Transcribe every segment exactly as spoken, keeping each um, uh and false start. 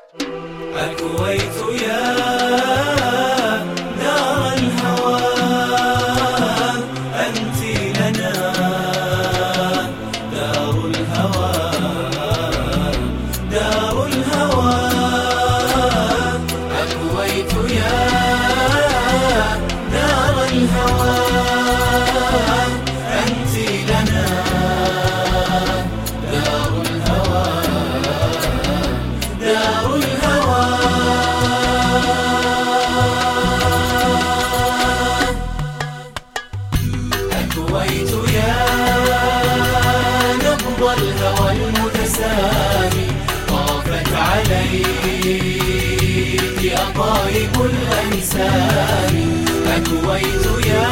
الكويت يا دار الهوى أنت لنا دار الهوى دار الهوى. الكويت يا دار الهوى أنت لنا دار الهوى دار الهوى. الكويت يا نبض الهوى المتسامي طافت عليك أطايب الأنسام. الكويت يا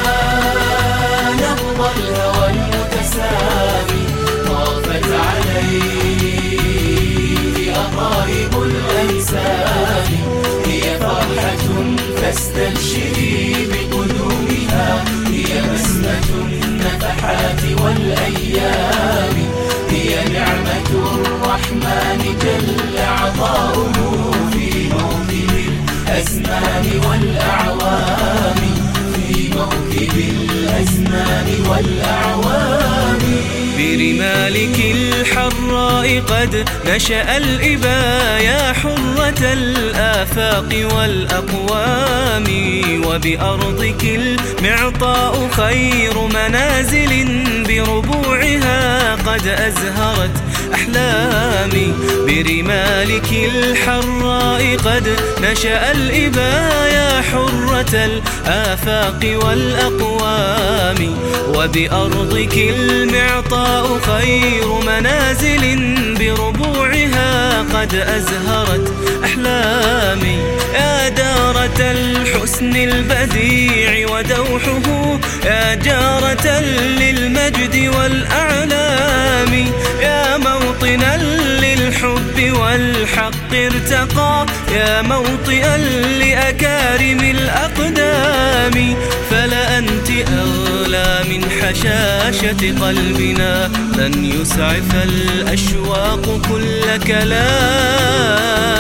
نبض الهوى المتسامي طافت عليك أطايب الأنسام. هي فرحة فاستبشري بقدومها، هي بسمة النفحات والأيام، هي نعمة الرحمن جل عطاؤه في موكب الأزمان والأعوام، في موكب الأزمان والأعوام. برمالك الحراء قد نشأ الإبا يا حرة الآفاق والأقوام، وبأرضك المعطاء خير منازل بربوعها قد أزهرت أحلامي. برمالك الحراء قد نشأ الإبا يا حرة الآفاق والأقوام، وبأرضك المعطاء خير منازل بربوعها قد أزهرت أحلامي. يا دارة الحسن البديع ودوحه، يا جارة للمجد والأعلام، يا موطنا للحب والحق ارتقى، يا موطئا لأكارم الأقدام. فلا أنت أغلى من حشاشة قلبنا، لن يسعف الأشواق كل كلام.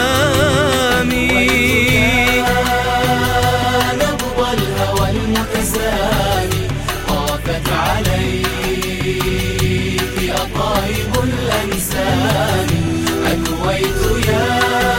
نبض الهوى المتسامي طافت عليك أطايب الأنسام. الكويت يا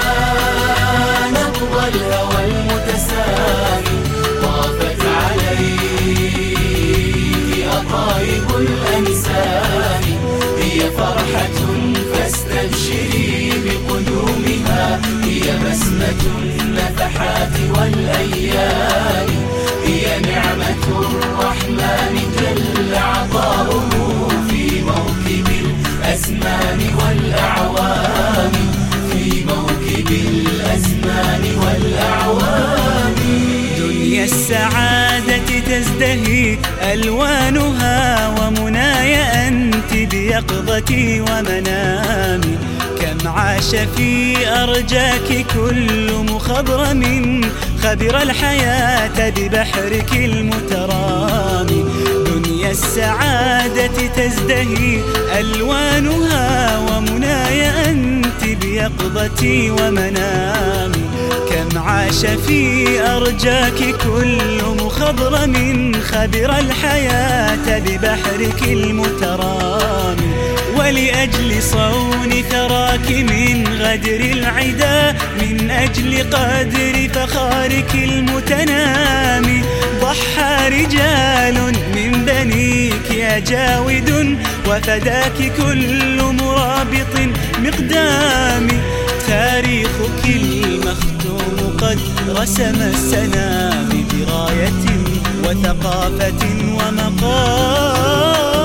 نبض الهوى المتسامي طافت عليك أطايب الأنسام. هي فرحة فاستبشري بقدومها، هي بسمة النفحات والأيام، هي نعمة الرحمن جل عطاؤه في موكب الأزمان والأعوام، في موكب الأزمان والأعوام. دنيا السعادة تزدهي ألوانها، ومناي أنت بيقظتي ومنامي. كم عاش في أرجاك كل مخضرم، خبر الحياة ببحرك المترامي. دنيا السعادة تزدهي ألوانها، ومناي أنت بيقظتي ومنامي. كم عاش في أرجاك كل مخضرم، خبر الحياة ببحرك المترامي. ولأجل صون ثراك من غدر العدا، من أجل قدر فخارك المتنامي، ضحى رجال من بنيك يا جاود، وفداك كل مرابط مقدامي. تاريخك المختوم قد رسم السنا بدراية وثقافة ومقام.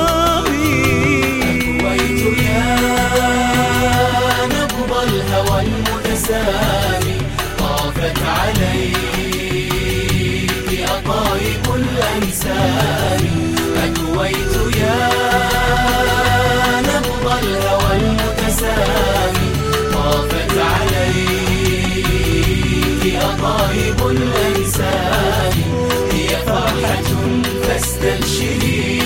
الكويت يا نبض الهوى المتسامي طافت عليك أطايب الأنسام. الكويت يا نبض الهوى المتسامي طافت عليك أطايب الأنسام. هي فرحة فاستبشري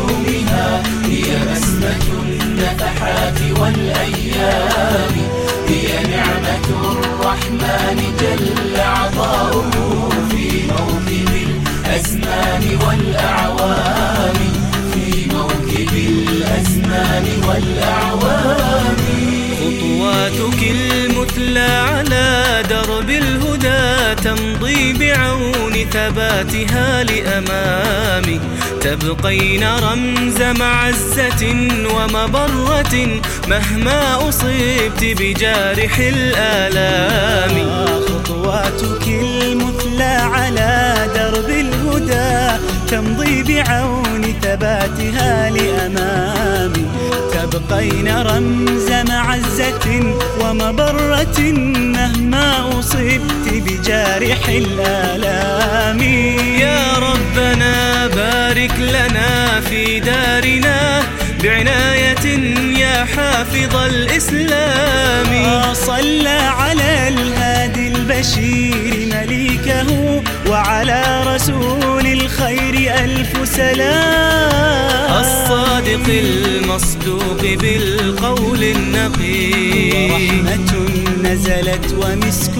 بقدومها، هي بسمة النفحات والأيام، هي نعمة الرحمن جل عطاؤه في موكب الأزمان والأعوام، في موكب الأزمان والأعوام. خطواتك المثلى على درب الهدى تمضي بعون ثباتها لأمامي، تبقين رمز معزة ومبرة مهما أصبت بجارح الآلام. خطواتك المثلى على درب الهدى تمضي بعون ثباتها لأمامي، تبقين رمز معزة ومبرة مهما أصبت بجارح الآلام. يا ربنا بارك لنا في دارنا بعناية يا حافظ الإسلام. صلى على الهادي البشير مليكه وعلى رسول الخير ألف سلام. الصادق المصدوق بالقول النقي، ورحمة نزلت ومسك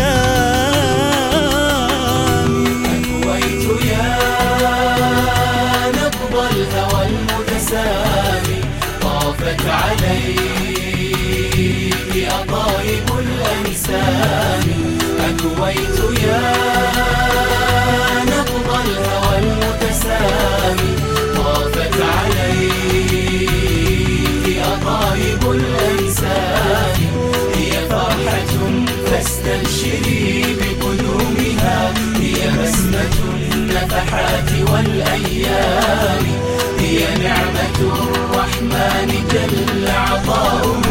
ختام. أكويت يا نبض الهوى المتسامي، طافت عليك أطايب الأنسام. أكويت يا نبض الهوى المتسامي، طافت عليك أطايب الأنسام. هي فرحة فاستبشري بقدومها، هي بسمة النفحات والأيام، هي نعمة الرحمن جل عطاؤه